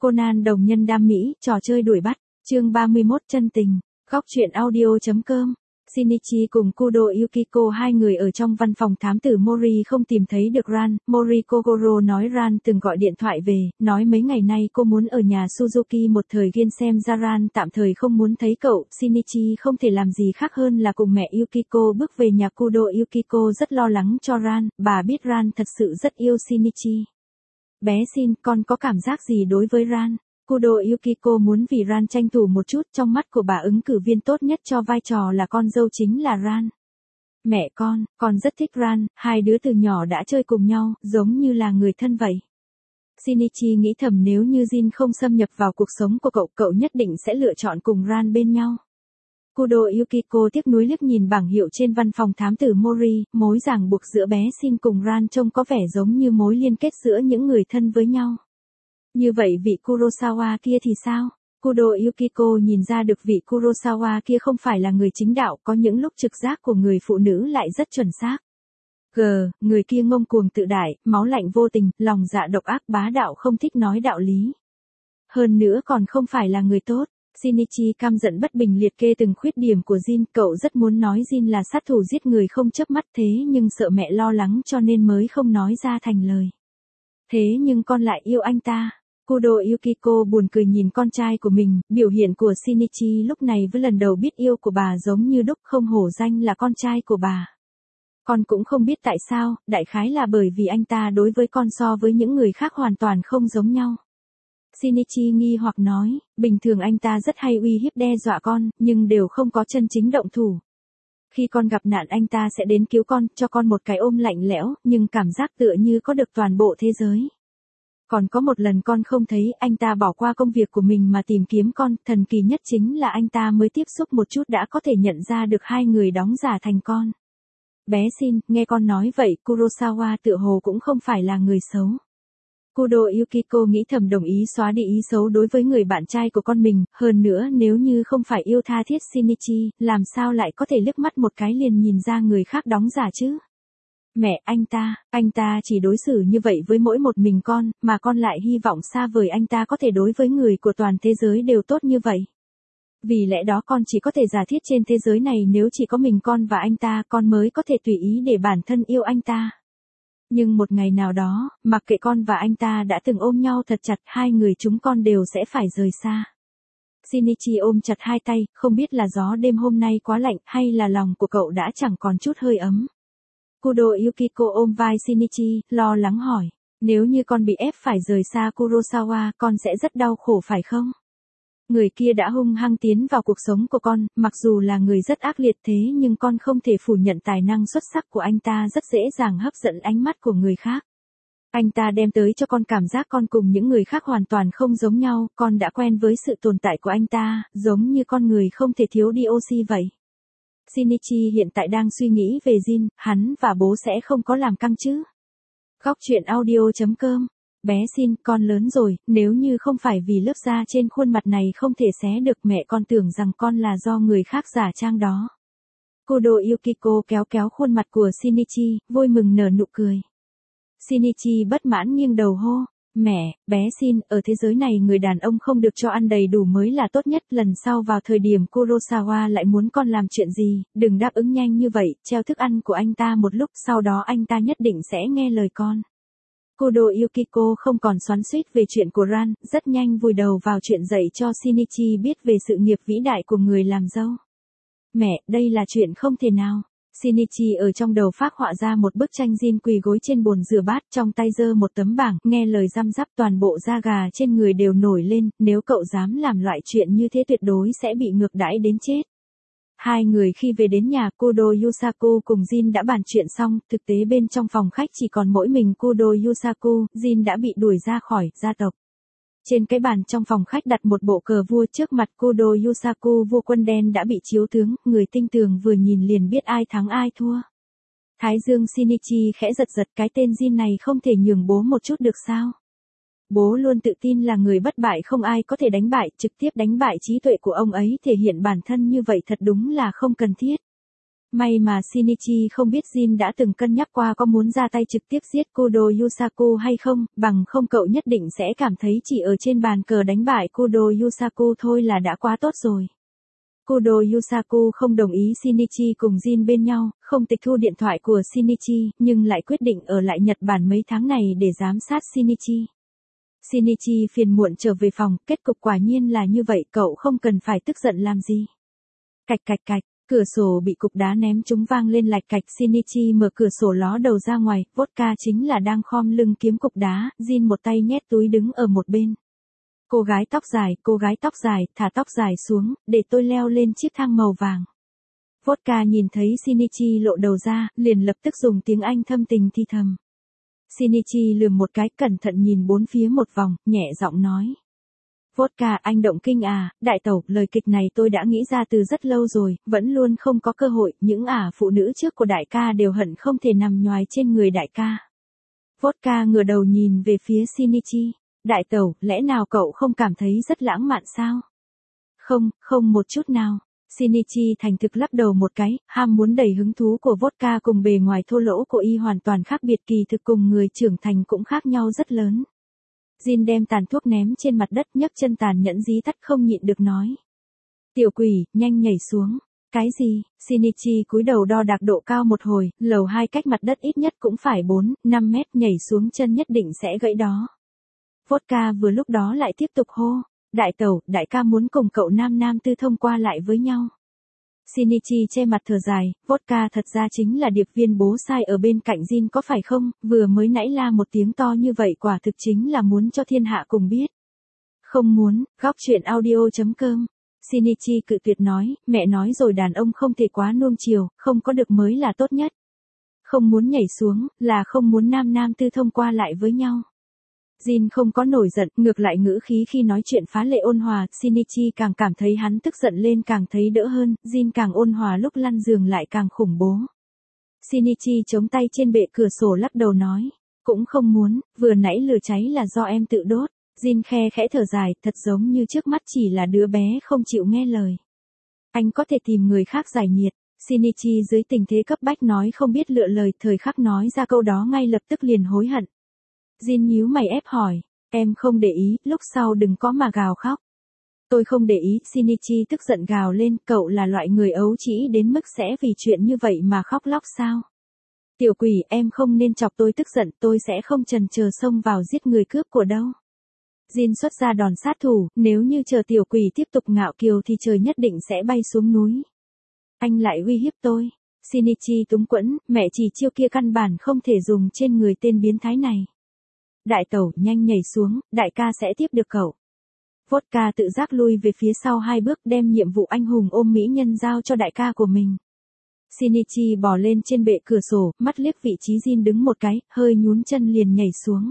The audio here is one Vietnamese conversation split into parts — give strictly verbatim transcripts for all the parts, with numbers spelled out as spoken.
Conan đồng nhân đam mỹ, trò chơi đuổi bắt, chương ba mươi mốt chân tình, góc truyện audio.com. Shinichi cùng Kudo Yukiko hai người ở trong văn phòng thám tử Mori không tìm thấy được Ran. Mori Kogoro nói Ran từng gọi điện thoại về, nói mấy ngày nay cô muốn ở nhà Suzuki một thời gian xem ra Ran tạm thời không muốn thấy cậu. Shinichi không thể làm gì khác hơn là cùng mẹ Yukiko bước về nhà Kudo. Yukiko rất lo lắng cho Ran, bà biết Ran thật sự rất yêu Shinichi. Bé Shin, con có cảm giác gì đối với Ran? Kudo Yukiko muốn vì Ran tranh thủ một chút, trong mắt của bà ứng cử viên tốt nhất cho vai trò là con dâu chính là Ran. Mẹ con, con rất thích Ran, hai đứa từ nhỏ đã chơi cùng nhau, giống như là người thân vậy. Shinichi nghĩ thầm nếu như Jin không xâm nhập vào cuộc sống của cậu, cậu nhất định sẽ lựa chọn cùng Ran bên nhau. Kudo Yukiko tiếc nuối liếc nhìn bảng hiệu trên văn phòng thám tử Mori, mối ràng buộc giữa bé Shin cùng Ran trông có vẻ giống như mối liên kết giữa những người thân với nhau. Như vậy vị Kurosawa kia thì sao? Kudo Yukiko nhìn ra được vị Kurosawa kia không phải là người chính đạo, có những lúc trực giác của người phụ nữ lại rất chuẩn xác. G, người kia ngông cuồng tự đại, máu lạnh vô tình, lòng dạ độc ác bá đạo không thích nói đạo lý. Hơn nữa còn không phải là người tốt. Shinichi căm giận bất bình liệt kê từng khuyết điểm của Jin, cậu rất muốn nói Jin là sát thủ giết người không chớp mắt thế nhưng sợ mẹ lo lắng cho nên mới không nói ra thành lời. Thế nhưng con lại yêu anh ta. Kudo Yukiko buồn cười nhìn con trai của mình, biểu hiện của Shinichi lúc này với lần đầu biết yêu của bà giống như đúc, không hổ danh là con trai của bà. Con cũng không biết tại sao, đại khái là bởi vì anh ta đối với con so với những người khác hoàn toàn không giống nhau. Shinichi nghi hoặc nói, bình thường anh ta rất hay uy hiếp đe dọa con, nhưng đều không có chân chính động thủ. Khi con gặp nạn anh ta sẽ đến cứu con, cho con một cái ôm lạnh lẽo, nhưng cảm giác tựa như có được toàn bộ thế giới. Còn có một lần con không thấy, anh ta bỏ qua công việc của mình mà tìm kiếm con, thần kỳ nhất chính là anh ta mới tiếp xúc một chút đã có thể nhận ra được hai người đóng giả thành con. Bé Shin, nghe con nói vậy, Kurosawa tựa hồ cũng không phải là người xấu. Kudo Yukiko nghĩ thầm đồng ý xóa đi ý xấu đối với người bạn trai của con mình, hơn nữa nếu như không phải yêu tha thiết Shinichi, làm sao lại có thể liếc mắt một cái liền nhìn ra người khác đóng giả chứ? Mẹ, anh ta, anh ta chỉ đối xử như vậy với mỗi một mình con, mà con lại hy vọng xa vời anh ta có thể đối với người của toàn thế giới đều tốt như vậy. Vì lẽ đó con chỉ có thể giả thiết trên thế giới này nếu chỉ có mình con và anh ta, con mới có thể tùy ý để bản thân yêu anh ta. Nhưng một ngày nào đó, mặc kệ con và anh ta đã từng ôm nhau thật chặt, hai người chúng con đều sẽ phải rời xa. Shinichi ôm chặt hai tay, không biết là gió đêm hôm nay quá lạnh hay là lòng của cậu đã chẳng còn chút hơi ấm. Kudo Yukiko ôm vai Shinichi, lo lắng hỏi, nếu như con bị ép phải rời xa Kurosawa, con sẽ rất đau khổ phải không? Người kia đã hung hăng tiến vào cuộc sống của con, mặc dù là người rất ác liệt thế nhưng con không thể phủ nhận tài năng xuất sắc của anh ta rất dễ dàng hấp dẫn ánh mắt của người khác. Anh ta đem tới cho con cảm giác con cùng những người khác hoàn toàn không giống nhau, con đã quen với sự tồn tại của anh ta, giống như con người không thể thiếu đi oxy vậy. Shinichi hiện tại đang suy nghĩ về Jin, hắn và bố sẽ không có làm căng chứ. Góc truyện audio.com. Bé Shin, con lớn rồi, nếu như không phải vì lớp da trên khuôn mặt này không thể xé được, mẹ con tưởng rằng con là do người khác giả trang đó. Kudo Yukiko kéo kéo khuôn mặt của Shinichi, vui mừng nở nụ cười. Shinichi bất mãn nghiêng đầu hô, mẹ, bé Shin, ở thế giới này người đàn ông không được cho ăn đầy đủ mới là tốt nhất, lần sau vào thời điểm Kurosawa lại muốn con làm chuyện gì, đừng đáp ứng nhanh như vậy, treo thức ăn của anh ta một lúc, sau đó anh ta nhất định sẽ nghe lời con. Kudo Yukiko không còn xoắn xuýt về chuyện của Ran, rất nhanh vùi đầu vào chuyện dạy cho Shinichi biết về sự nghiệp vĩ đại của người làm dâu. Mẹ, đây là chuyện không thể nào. Shinichi ở trong đầu phác họa ra một bức tranh Jin quỳ gối trên bồn rửa bát, trong tay giơ một tấm bảng, nghe lời răm rắp, toàn bộ da gà trên người đều nổi lên, nếu cậu dám làm loại chuyện như thế tuyệt đối sẽ bị ngược đãi đến chết. Hai người khi về đến nhà, Kudo Yusaku cùng Jin đã bàn chuyện xong, thực tế bên trong phòng khách chỉ còn mỗi mình Kudo Yusaku, Jin đã bị đuổi ra khỏi gia tộc. Trên cái bàn trong phòng khách đặt một bộ cờ vua, trước mặt Kudo Yusaku vua quân đen đã bị chiếu tướng, người tinh tường vừa nhìn liền biết ai thắng ai thua. Thái dương Shinichi khẽ giật giật, cái tên Jin này không thể nhường bố một chút được sao? Bố luôn tự tin là người bất bại không ai có thể đánh bại, trực tiếp đánh bại trí tuệ của ông ấy, thể hiện bản thân như vậy thật đúng là không cần thiết. May mà Shinichi không biết Jin đã từng cân nhắc qua có muốn ra tay trực tiếp giết Kudo Yusaku hay không, bằng không cậu nhất định sẽ cảm thấy chỉ ở trên bàn cờ đánh bại Kudo Yusaku thôi là đã quá tốt rồi. Kudo Yusaku không đồng ý Shinichi cùng Jin bên nhau, không tịch thu điện thoại của Shinichi, nhưng lại quyết định ở lại Nhật Bản mấy tháng này để giám sát Shinichi. Shinichi phiền muộn trở về phòng, kết cục quả nhiên là như vậy, cậu không cần phải tức giận làm gì. Cạch cạch cạch, cửa sổ bị cục đá ném trúng vang lên lạch cạch. Shinichi mở cửa sổ ló đầu ra ngoài, vodka chính là đang khom lưng kiếm cục đá, Jin một tay nhét túi đứng ở một bên. Cô gái tóc dài, cô gái tóc dài, thả tóc dài xuống, để tôi leo lên chiếc thang màu vàng. Vodka nhìn thấy Shinichi lộ đầu ra, liền lập tức dùng tiếng Anh thâm tình thi thầm. Shinichi lườm một cái, cẩn thận nhìn bốn phía một vòng, nhẹ giọng nói. Vodka, anh động kinh à, đại tẩu, lời kịch này tôi đã nghĩ ra từ rất lâu rồi, vẫn luôn không có cơ hội, những ả phụ nữ trước của đại ca đều hận không thể nằm nhoài trên người đại ca. Vodka ngửa đầu nhìn về phía Shinichi. Đại tẩu, lẽ nào cậu không cảm thấy rất lãng mạn sao? Không, không một chút nào. Shinichi thành thực lắc đầu một cái, ham muốn đầy hứng thú của vodka cùng bề ngoài thô lỗ của y hoàn toàn khác biệt, kỳ thực cùng người trưởng thành cũng khác nhau rất lớn. Jin đem tàn thuốc ném trên mặt đất, nhấc chân tàn nhẫn dí tắt không nhịn được nói. Tiểu quỷ, nhanh nhảy xuống. Cái gì? Shinichi cúi đầu đo đạc độ cao một hồi, lầu hai cách mặt đất ít nhất cũng phải bốn, năm mét, nhảy xuống chân nhất định sẽ gãy đó. Vodka vừa lúc đó lại tiếp tục hô. Đại tẩu, đại ca muốn cùng cậu nam nam tư thông qua lại với nhau. Shinichi che mặt thở dài, Vodka thật ra chính là điệp viên bố sai ở bên cạnh Jin có phải không, vừa mới nãy la một tiếng to như vậy quả thực chính là muốn cho thiên hạ cùng biết. Không muốn, góc truyện audio chấm com. Shinichi cự tuyệt nói, mẹ nói rồi đàn ông không thể quá nuông chiều, không có được mới là tốt nhất. Không muốn nhảy xuống, là không muốn nam nam tư thông qua lại với nhau. Jin không có nổi giận, ngược lại ngữ khí khi nói chuyện phá lệ ôn hòa, Shinichi càng cảm thấy hắn tức giận lên càng thấy đỡ hơn, Jin càng ôn hòa lúc lăn giường lại càng khủng bố. Shinichi chống tay trên bệ cửa sổ lắc đầu nói, cũng không muốn, vừa nãy lửa cháy là do em tự đốt. Jin khe khẽ thở dài, thật giống như trước mắt chỉ là đứa bé không chịu nghe lời. Anh có thể tìm người khác giải nhiệt. Shinichi dưới tình thế cấp bách nói không biết lựa lời, thời khắc nói ra câu đó ngay lập tức liền hối hận. Jin nhíu mày ép hỏi, em không để ý, lúc sau đừng có mà gào khóc. Tôi không để ý, Shinichi tức giận gào lên, cậu là loại người ấu trĩ đến mức sẽ vì chuyện như vậy mà khóc lóc sao? Tiểu quỷ, em không nên chọc tôi tức giận, tôi sẽ không chần chờ xông vào giết người cướp của đâu. Jin xuất ra đòn sát thủ, nếu như chờ tiểu quỷ tiếp tục ngạo kiều thì trời nhất định sẽ bay xuống núi. Anh lại uy hiếp tôi. Shinichi túng quẫn, mẹ chỉ chiêu kia căn bản không thể dùng trên người tên biến thái này. Đại tẩu, nhanh nhảy xuống, đại ca sẽ tiếp được cậu. Vodka tự giác lui về phía sau hai bước, đem nhiệm vụ anh hùng ôm mỹ nhân giao cho đại ca của mình. Shinichi bò lên trên bệ cửa sổ, mắt liếc vị trí Jin đứng một cái, hơi nhún chân liền nhảy xuống.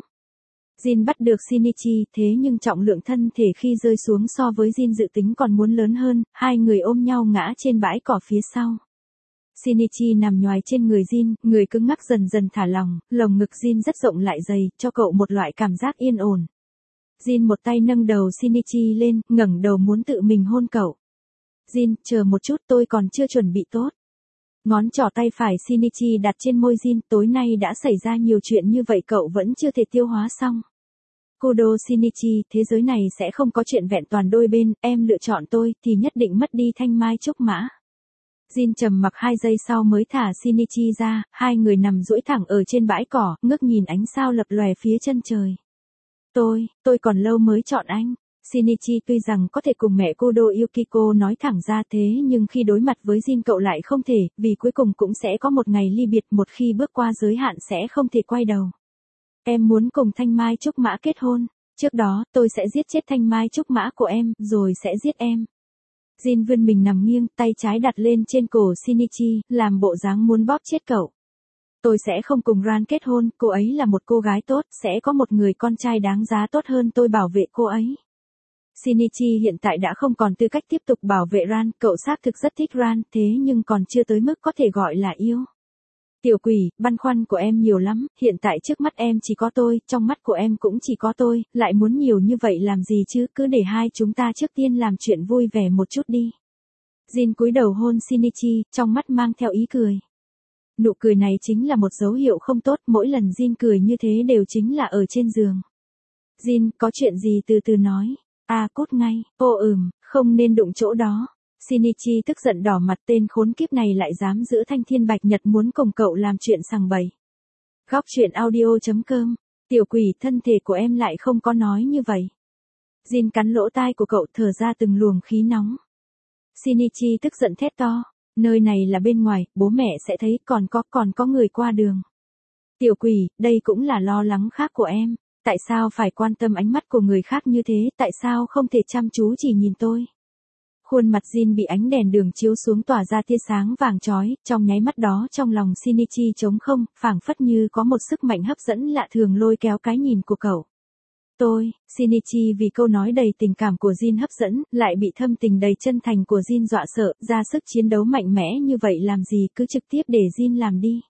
Jin bắt được Shinichi, thế nhưng trọng lượng thân thể khi rơi xuống so với Jin dự tính còn muốn lớn hơn, hai người ôm nhau ngã trên bãi cỏ phía sau. Shinichi nằm nhoài trên người Jin, người cứng ngắc dần dần thả lỏng, lồng ngực Jin rất rộng lại dày, cho cậu một loại cảm giác yên ổn. Jin một tay nâng đầu Shinichi lên, ngẩng đầu muốn tự mình hôn cậu. Jin, chờ một chút, tôi còn chưa chuẩn bị tốt. Ngón trỏ tay phải Shinichi đặt trên môi Jin, tối nay đã xảy ra nhiều chuyện như vậy cậu vẫn chưa thể tiêu hóa xong. Kudo Shinichi, thế giới này sẽ không có chuyện vẹn toàn đôi bên, em lựa chọn tôi thì nhất định mất đi thanh mai trúc mã. Jin trầm mặc hai giây sau mới thả Shinichi ra, hai người nằm duỗi thẳng ở trên bãi cỏ, ngước nhìn ánh sao lập lòe phía chân trời. Tôi, tôi còn lâu mới chọn anh. Shinichi tuy rằng có thể cùng mẹ Kudo Yukiko nói thẳng ra thế nhưng khi đối mặt với Jin cậu lại không thể, vì cuối cùng cũng sẽ có một ngày ly biệt, một khi bước qua giới hạn sẽ không thể quay đầu. Em muốn cùng Thanh Mai Trúc Mã kết hôn, trước đó tôi sẽ giết chết Thanh Mai Trúc Mã của em, rồi sẽ giết em. Jin vươn mình nằm nghiêng, tay trái đặt lên trên cổ Shinichi, làm bộ dáng muốn bóp chết cậu. Tôi sẽ không cùng Ran kết hôn, cô ấy là một cô gái tốt, sẽ có một người con trai đáng giá tốt hơn tôi bảo vệ cô ấy. Shinichi hiện tại đã không còn tư cách tiếp tục bảo vệ Ran, cậu xác thực rất thích Ran, thế nhưng còn chưa tới mức có thể gọi là yêu. Tiểu quỷ, băn khoăn của em nhiều lắm, hiện tại trước mắt em chỉ có tôi, trong mắt của em cũng chỉ có tôi, lại muốn nhiều như vậy làm gì chứ, cứ để hai chúng ta trước tiên làm chuyện vui vẻ một chút đi. Jin cúi đầu hôn Shinichi, trong mắt mang theo ý cười. Nụ cười này chính là một dấu hiệu không tốt, mỗi lần Jin cười như thế đều chính là ở trên giường. Jin, có chuyện gì từ từ nói. À cút ngay, ô ừm, không nên đụng chỗ đó. Shinichi tức giận đỏ mặt, tên khốn kiếp này lại dám giữ Thanh Thiên Bạch Nhật muốn cùng cậu làm chuyện sằng bậy. Góc truyện audio chấm com, tiểu quỷ, thân thể của em lại không có nói như vậy. Jin cắn lỗ tai của cậu, thở ra từng luồng khí nóng. Shinichi tức giận thét to, nơi này là bên ngoài, bố mẹ sẽ thấy, còn có, còn có người qua đường. Tiểu quỷ, đây cũng là lo lắng khác của em, tại sao phải quan tâm ánh mắt của người khác như thế, tại sao không thể chăm chú chỉ nhìn tôi. Khuôn mặt Jin bị ánh đèn đường chiếu xuống tỏa ra tia sáng vàng chói, trong nháy mắt đó trong lòng Shinichi trống không, phảng phất như có một sức mạnh hấp dẫn lạ thường lôi kéo cái nhìn của cậu. Tôi, Shinichi vì câu nói đầy tình cảm của Jin hấp dẫn, lại bị thâm tình đầy chân thành của Jin dọa sợ, ra sức chiến đấu mạnh mẽ như vậy làm gì, cứ trực tiếp để Jin làm đi.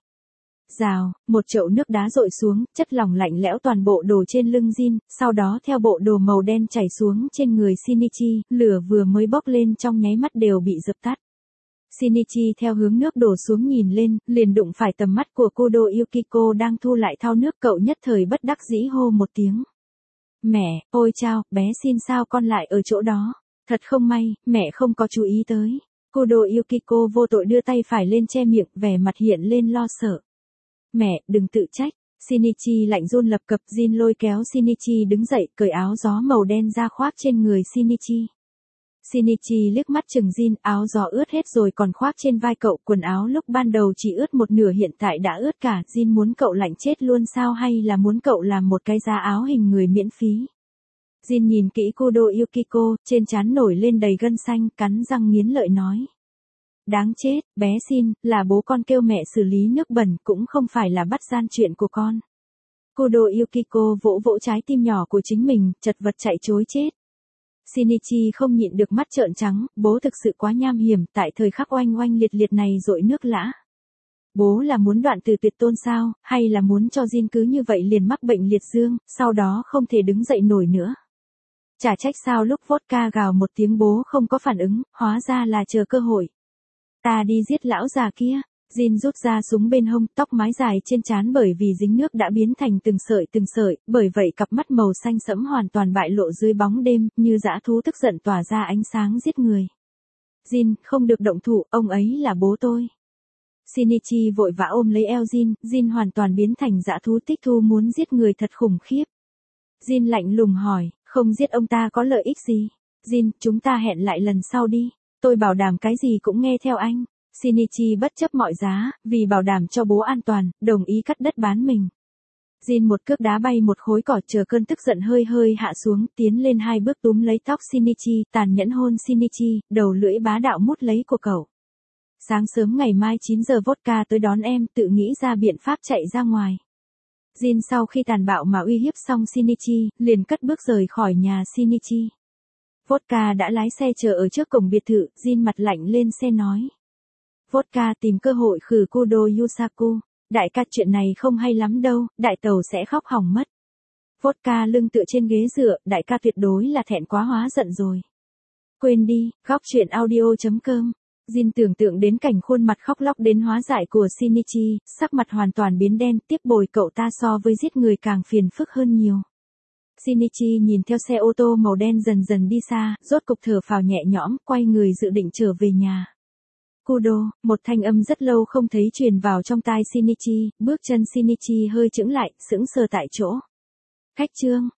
Rào, một chậu nước đá dội xuống, chất lỏng lạnh lẽo toàn bộ đổ trên lưng Jin, sau đó theo bộ đồ màu đen chảy xuống trên người Shinichi, lửa vừa mới bốc lên trong nháy mắt đều bị dập tắt. Shinichi theo hướng nước đổ xuống nhìn lên, liền đụng phải tầm mắt của Kudo Yukiko đang thu lại thau nước, cậu nhất thời bất đắc dĩ hô một tiếng. Mẹ, ôi chao, bé Shin sao con lại ở chỗ đó? Thật không may, mẹ không có chú ý tới. Kudo Yukiko vô tội đưa tay phải lên che miệng, vẻ mặt hiện lên lo sợ. Mẹ, đừng tự trách. Shinichi lạnh run lập cập. Jin lôi kéo Shinichi đứng dậy, cởi áo gió màu đen ra khoác trên người Shinichi. Shinichi liếc mắt chừng Jin, áo gió ướt hết rồi còn khoác trên vai cậu, quần áo lúc ban đầu chỉ ướt một nửa hiện tại đã ướt cả, Jin muốn cậu lạnh chết luôn sao hay là muốn cậu làm một cái giá áo hình người miễn phí. Jin nhìn kỹ Kudo Yukiko, trên trán nổi lên đầy gân xanh, cắn răng nghiến lợi nói. Đáng chết, bé Shin, là bố con kêu mẹ xử lý nước bẩn, cũng không phải là bắt gian chuyện của con. Kudo Yukiko vỗ vỗ trái tim nhỏ của chính mình, chật vật chạy trối chết. Shinichi không nhịn được mắt trợn trắng, bố thực sự quá nham hiểm, tại thời khắc oanh oanh liệt liệt này dội nước lã. Bố là muốn đoạn từ tuyệt tôn sao, hay là muốn cho Jin cứ như vậy liền mắc bệnh liệt dương, sau đó không thể đứng dậy nổi nữa. Chả trách sao lúc vodka gào một tiếng bố không có phản ứng, hóa ra là chờ cơ hội. Ta đi giết lão già kia. Jin rút ra súng bên hông, tóc mái dài trên trán bởi vì dính nước đã biến thành từng sợi từng sợi, bởi vậy cặp mắt màu xanh sẫm hoàn toàn bại lộ dưới bóng đêm, như dã thú tức giận tỏa ra ánh sáng giết người. Jin, không được động thủ, ông ấy là bố tôi. Shinichi vội vã ôm lấy eo Jin, Jin hoàn toàn biến thành dã thú tích thu muốn giết người thật khủng khiếp. Jin lạnh lùng hỏi, không giết ông ta có lợi ích gì? Jin, chúng ta hẹn lại lần sau đi, tôi bảo đảm cái gì cũng nghe theo anh. Shinichi bất chấp mọi giá, vì bảo đảm cho bố an toàn, đồng ý cắt đất bán mình. Jin một cước đá bay một khối cỏ, chờ cơn tức giận hơi hơi hạ xuống, tiến lên hai bước túm lấy tóc Shinichi, tàn nhẫn hôn Shinichi, đầu lưỡi bá đạo mút lấy của cậu. Sáng sớm ngày mai chín giờ vodka tới đón em, tự nghĩ ra biện pháp chạy ra ngoài. Jin sau khi tàn bạo mà uy hiếp xong Shinichi, liền cất bước rời khỏi nhà Shinichi. Vodka đã lái xe chờ ở trước cổng biệt thự, Jin mặt lạnh lên xe nói. Vodka tìm cơ hội khử Kudo Yusaku. Đại ca, chuyện này không hay lắm đâu, đại tàu sẽ khóc hỏng mất. Vodka lưng tựa trên ghế dựa, đại ca tuyệt đối là thẹn quá hóa giận rồi. Quên đi, góc truyện audio chấm com. Jin tưởng tượng đến cảnh khuôn mặt khóc lóc đến hóa dại của Shinichi, sắc mặt hoàn toàn biến đen, tiếp bồi cậu ta so với giết người càng phiền phức hơn nhiều. Shinichi nhìn theo xe ô tô màu đen dần dần đi xa, rốt cục thở phào nhẹ nhõm, quay người dự định trở về nhà. Kudo, một thanh âm rất lâu không thấy truyền vào trong tai Shinichi, bước chân Shinichi hơi chững lại, sững sờ tại chỗ. Khách trương,